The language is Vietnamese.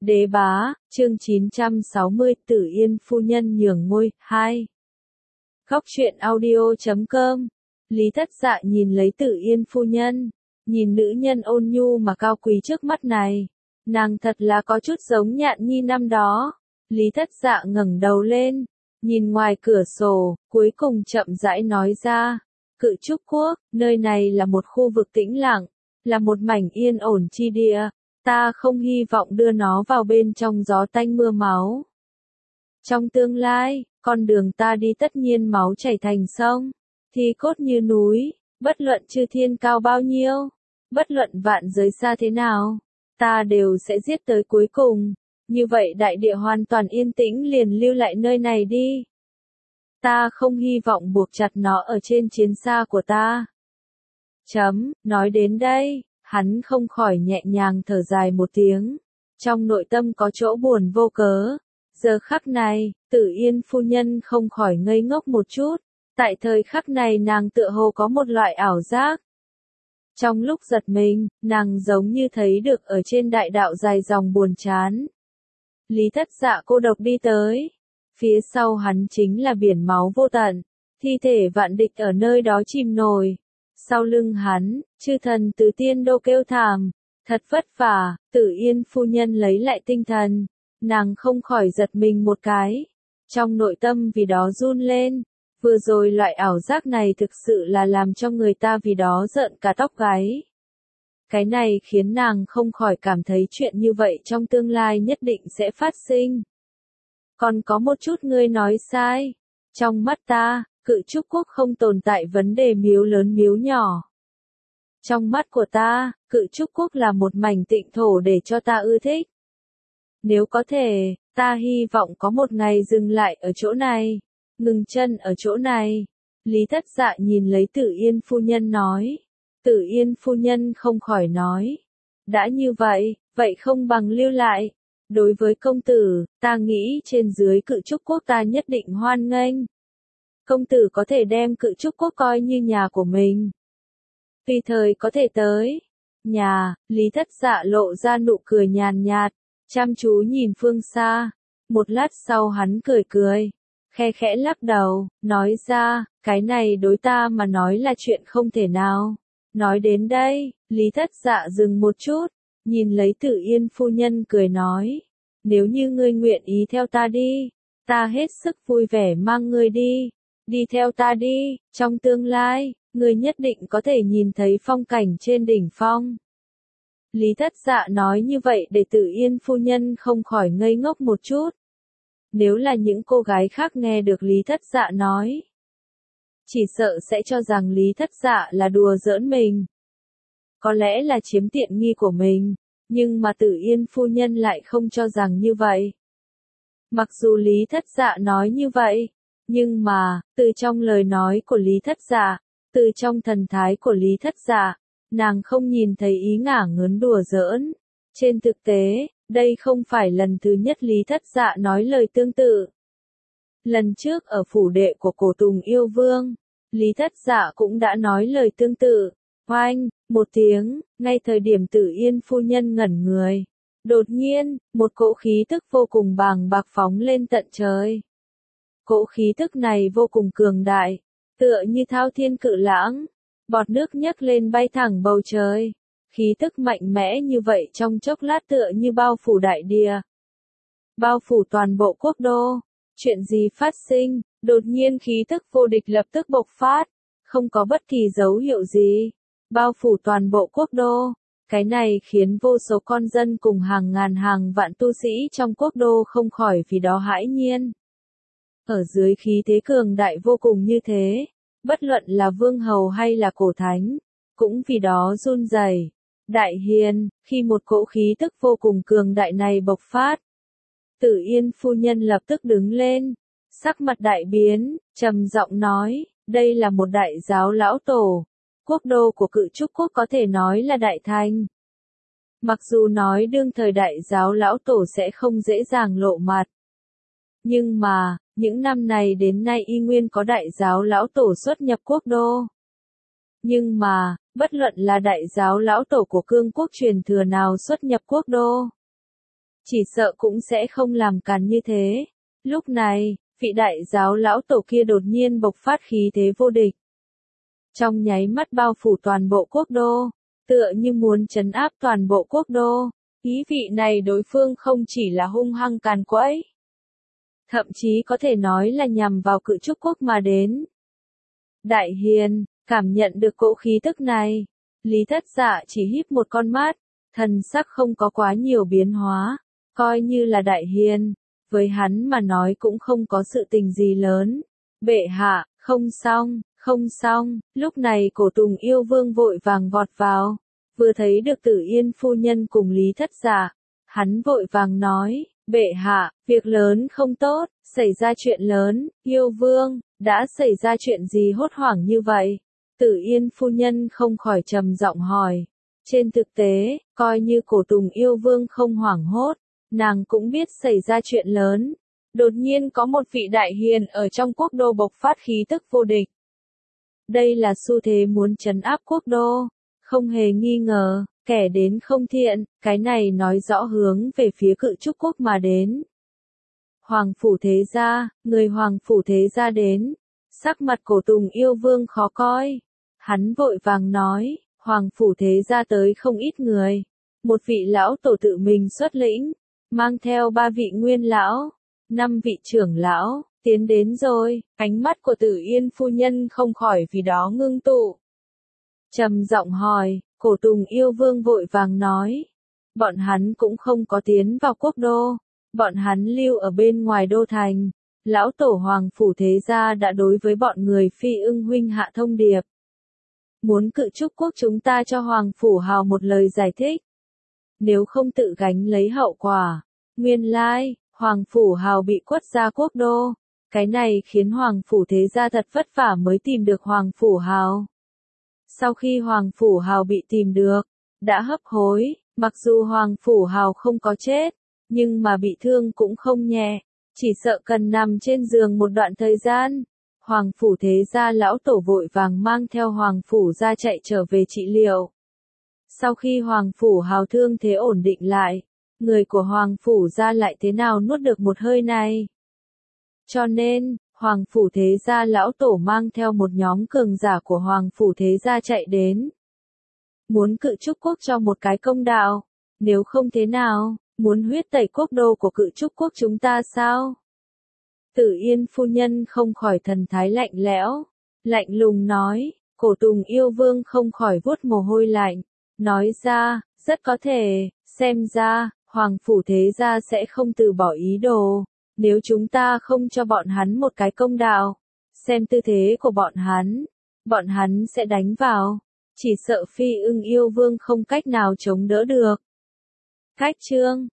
Đế bá, chương 960, Tử Yên phu nhân nhường ngôi, 2. Góc truyện audio.com. Lý Thất Dạ nhìn lấy Tử Yên phu nhân, nhìn nữ nhân ôn nhu mà cao quý trước mắt này. Nàng thật là có chút giống Nhạn Nhi năm đó. Lý Thất Dạ ngẩng đầu lên, nhìn ngoài cửa sổ, cuối cùng chậm rãi nói ra. Cự Trúc Quốc, nơi này là một khu vực tĩnh lặng, là một mảnh yên ổn chi địa. Ta không hy vọng đưa nó vào bên trong gió tanh mưa máu. Trong tương lai, con đường ta đi tất nhiên máu chảy thành sông, thi cốt như núi, bất luận chư thiên cao bao nhiêu, bất luận vạn giới xa thế nào, ta đều sẽ giết tới cuối cùng. Như vậy đại địa hoàn toàn yên tĩnh liền lưu lại nơi này đi. Ta không hy vọng buộc chặt nó ở trên chiến xa của ta. Nói đến đây, hắn không khỏi nhẹ nhàng thở dài một tiếng. Trong nội tâm có chỗ buồn vô cớ. Giờ khắc này, Tử Yên phu nhân không khỏi ngây ngốc một chút. Tại thời khắc này nàng tựa hồ có một loại ảo giác. Trong lúc giật mình, nàng giống như thấy được ở trên đại đạo dài dòng buồn chán. Lý Thất Dạ cô độc đi tới. Phía sau hắn chính là biển máu vô tận. Thi thể vạn địch ở nơi đó chìm nổi. Sau lưng hắn, chư thần từ tiên đô kêu thảm. Thật vất vả, Tử Yên phu nhân lấy lại tinh thần. Nàng không khỏi giật mình một cái. Trong nội tâm vì đó run lên. Vừa rồi loại ảo giác này thực sự là làm cho người ta vì đó rợn cả tóc gáy. Cái này khiến nàng không khỏi cảm thấy chuyện như vậy trong tương lai nhất định sẽ phát sinh. Còn có một chút ngươi nói sai. Trong mắt ta, Cự Trúc Quốc không tồn tại vấn đề miếu lớn miếu nhỏ. Trong mắt của ta, Cự Trúc Quốc là một mảnh tịnh thổ để cho ta ưa thích. Nếu có thể, ta hy vọng có một ngày dừng lại ở chỗ này, ngừng chân ở chỗ này. Lý Thất Dạ nhìn lấy Tử Yên phu nhân nói. Tử Yên phu nhân không khỏi nói. Đã như vậy, vậy không bằng lưu lại. Đối với công tử, ta nghĩ trên dưới Cự Trúc Quốc ta nhất định hoan nghênh. Công tử có thể đem Cự Trúc Quốc coi như nhà của mình. Tùy thời có thể tới. Nhà, Lý Thất Dạ lộ ra nụ cười nhàn nhạt, chăm chú nhìn phương xa. Một lát sau hắn cười cười, khe khẽ lắc đầu, nói ra, cái này đối ta mà nói là chuyện không thể nào. Nói đến đây, Lý Thất Dạ dừng một chút, nhìn lấy Tử Yên phu nhân cười nói, nếu như ngươi nguyện ý theo ta đi, ta hết sức vui vẻ mang ngươi đi, đi theo ta đi, trong tương lai, ngươi nhất định có thể nhìn thấy phong cảnh trên đỉnh phong. Lý Thất Dạ nói như vậy để Tử Yên phu nhân không khỏi ngây ngốc một chút. Nếu là những cô gái khác nghe được Lý Thất Dạ nói, chỉ sợ sẽ cho rằng Lý Thất Dạ là đùa giỡn mình. Có lẽ là chiếm tiện nghi của mình, nhưng mà Tử Yên phu nhân lại không cho rằng như vậy. Mặc dù Lý Thất Dạ nói như vậy, nhưng mà, từ trong lời nói của Lý Thất Dạ, từ trong thần thái của Lý Thất Dạ, nàng không nhìn thấy ý ngả ngớn đùa giỡn. Trên thực tế, đây không phải lần thứ nhất Lý Thất Dạ nói lời tương tự. Lần trước ở phủ đệ của Cổ Tùng Yêu Vương, Lý Thất Dạ cũng đã nói lời tương tự. Oanh, một tiếng, ngay thời điểm Tử Yên phu nhân ngẩn người. Đột nhiên, một cỗ khí tức vô cùng bàng bạc phóng lên tận trời. Cỗ khí tức này vô cùng cường đại, tựa như thao thiên cự lãng, bọt nước nhấc lên bay thẳng bầu trời. Khí tức mạnh mẽ như vậy trong chốc lát tựa như bao phủ đại địa, bao phủ toàn bộ quốc đô. Chuyện gì phát sinh? Đột nhiên khí tức vô địch lập tức bộc phát, không có bất kỳ dấu hiệu gì, bao phủ toàn bộ quốc đô. Cái này khiến vô số con dân cùng hàng ngàn hàng vạn tu sĩ trong quốc đô không khỏi vì đó hãi nhiên. Ở dưới khí thế cường đại vô cùng như thế, bất luận là vương hầu hay là cổ thánh, cũng vì đó run rẩy. Đại hiền, khi một cỗ khí tức vô cùng cường đại này bộc phát, Tử Yên phu nhân lập tức đứng lên, sắc mặt đại biến, trầm giọng nói, đây là một đại giáo lão tổ, quốc đô của Cự Trúc Quốc có thể nói là đại thành. Mặc dù nói đương thời đại giáo lão tổ sẽ không dễ dàng lộ mặt, nhưng mà, những năm này đến nay y nguyên có đại giáo lão tổ xuất nhập quốc đô. Nhưng mà, bất luận là đại giáo lão tổ của cương quốc truyền thừa nào xuất nhập quốc đô, chỉ sợ cũng sẽ không làm càn như thế. Lúc này, vị đại giáo lão tổ kia đột nhiên bộc phát khí thế vô địch. Trong nháy mắt bao phủ toàn bộ quốc đô, tựa như muốn trấn áp toàn bộ quốc đô. Ý vị này đối phương không chỉ là hung hăng càn quấy, thậm chí có thể nói là nhằm vào Cự Trúc Quốc mà đến. Đại hiền, cảm nhận được cỗ khí tức này, Lý Thất Dạ chỉ híp một con mắt, thần sắc không có quá nhiều biến hóa, coi như là đại hiền, với hắn mà nói cũng không có sự tình gì lớn. Bệ hạ, không xong, lúc này Cổ Tùng yêu vương vội vàng vọt vào, vừa thấy được Tử Yên phu nhân cùng Lý Thất Dạ, hắn vội vàng nói, bệ hạ, việc lớn không tốt, xảy ra chuyện lớn, yêu vương, đã xảy ra chuyện gì hốt hoảng như vậy? Tử Yên phu nhân không khỏi trầm giọng hỏi. Trên thực tế, coi như Cổ Tùng yêu vương không hoảng hốt, nàng cũng biết xảy ra chuyện lớn. Đột nhiên có một vị đại hiền ở trong quốc đô bộc phát khí tức vô địch. Đây là xu thế muốn trấn áp quốc đô, không hề nghi ngờ, kẻ đến không thiện, cái này nói rõ hướng về phía Cự Trúc Quốc mà đến. Hoàng phủ thế gia, người hoàng phủ thế gia đến, sắc mặt Cổ Tùng yêu vương khó coi. Hắn vội vàng nói, hoàng phủ thế gia tới không ít người. Một vị lão tổ tự mình xuất lĩnh, mang theo 3 vị nguyên lão, 5 vị trưởng lão, tiến đến rồi. Ánh mắt của Tử Yên phu nhân không khỏi vì đó ngưng tụ. Trầm giọng hỏi, Cổ Tùng yêu vương vội vàng nói. Bọn hắn cũng không có tiến vào quốc đô. Bọn hắn lưu ở bên ngoài đô thành. Lão tổ hoàng phủ thế gia đã đối với bọn người Phi Ưng huynh hạ thông điệp. Muốn Cự Trúc Quốc chúng ta cho hoàng phủ hào một lời giải thích. Nếu không tự gánh lấy hậu quả. Nguyên lai, hoàng phủ hào bị quất ra quốc đô. Cái này khiến hoàng phủ thế gia thật vất vả mới tìm được hoàng phủ hào. Sau khi hoàng phủ hào bị tìm được, đã hấp hối, mặc dù hoàng phủ hào không có chết, nhưng mà bị thương cũng không nhẹ, chỉ sợ cần nằm trên giường một đoạn thời gian. Hoàng phủ thế gia lão tổ vội vàng mang theo hoàng phủ gia chạy trở về trị liệu. Sau khi hoàng phủ hào thương thế ổn định lại, người của hoàng phủ gia lại thế nào nuốt được một hơi này. Cho nên, hoàng phủ thế gia lão tổ mang theo một nhóm cường giả của hoàng phủ thế gia chạy đến. Muốn Cự Trúc Quốc cho một cái công đạo, nếu không thế nào, muốn huyết tẩy quốc đô của Cự Trúc Quốc chúng ta sao? Tử Yên phu nhân không khỏi thần thái lạnh lẽo, lạnh lùng nói. Cổ Tùng yêu vương không khỏi vuốt mồ hôi lạnh, nói ra, rất có thể, xem ra, hoàng phủ thế gia sẽ không từ bỏ ý đồ. Nếu chúng ta không cho bọn hắn một cái công đạo, xem tư thế của bọn hắn sẽ đánh vào, chỉ sợ Phi Ưng yêu vương không cách nào chống đỡ được. Cách chương